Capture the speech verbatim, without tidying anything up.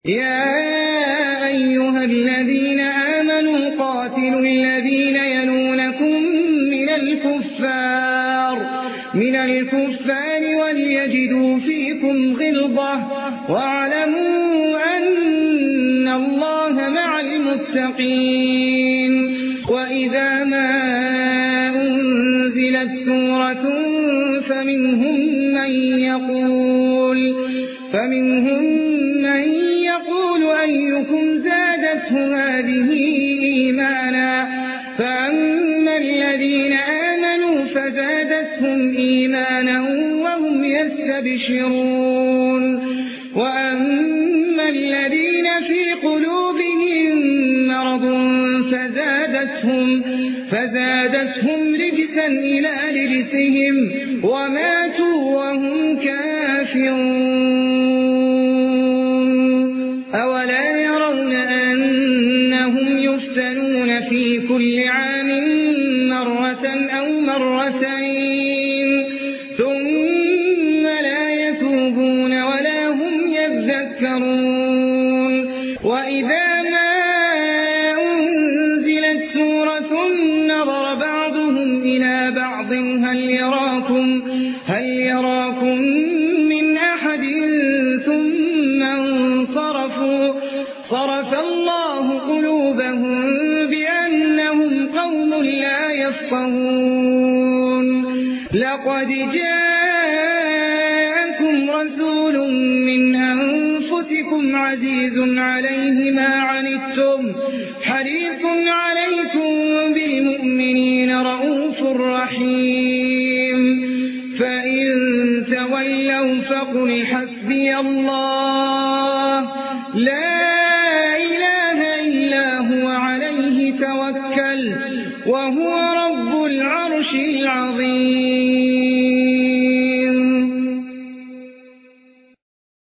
يا أيها الذين آمنوا قاتلوا الذين يلونكم من الكفار من الكفار وليجدوا فيكم غلظة واعلموا أن الله مع المتقين. وإذا ما أنزلت سورة فمنهم من يقول فمنهم من يقول أيكم زادته هذه إيمانا فأما الذين آمنوا فزادتهم إيمانا وهم يستبشرون وأما الذين في قلوبهم مرض فزادتهم, فزادتهم رجسا إلى رجسهم وماتوا وهم كافرون. أولا يرون أنهم يفتنون في كل عام مرة أو مرتين ثم لا يتوبون ولا هم يذكرون. وإذا ما أنزلت سورة نظر بعضهم إلى بعض هل يراكم, هل يراكم من أحد ثم انصرفوا صرف الله قلوبهم بأنهم قوم لا يفقهون. لقد جاءكم رسول من أنفسكم عزيز عليه ما عنتم حريص عليكم بالمؤمنين رؤوف رحيم. فإن تولوا فقل حسبي الله لا إله إلا هو عليه توكل وهو رب العرش العظيم.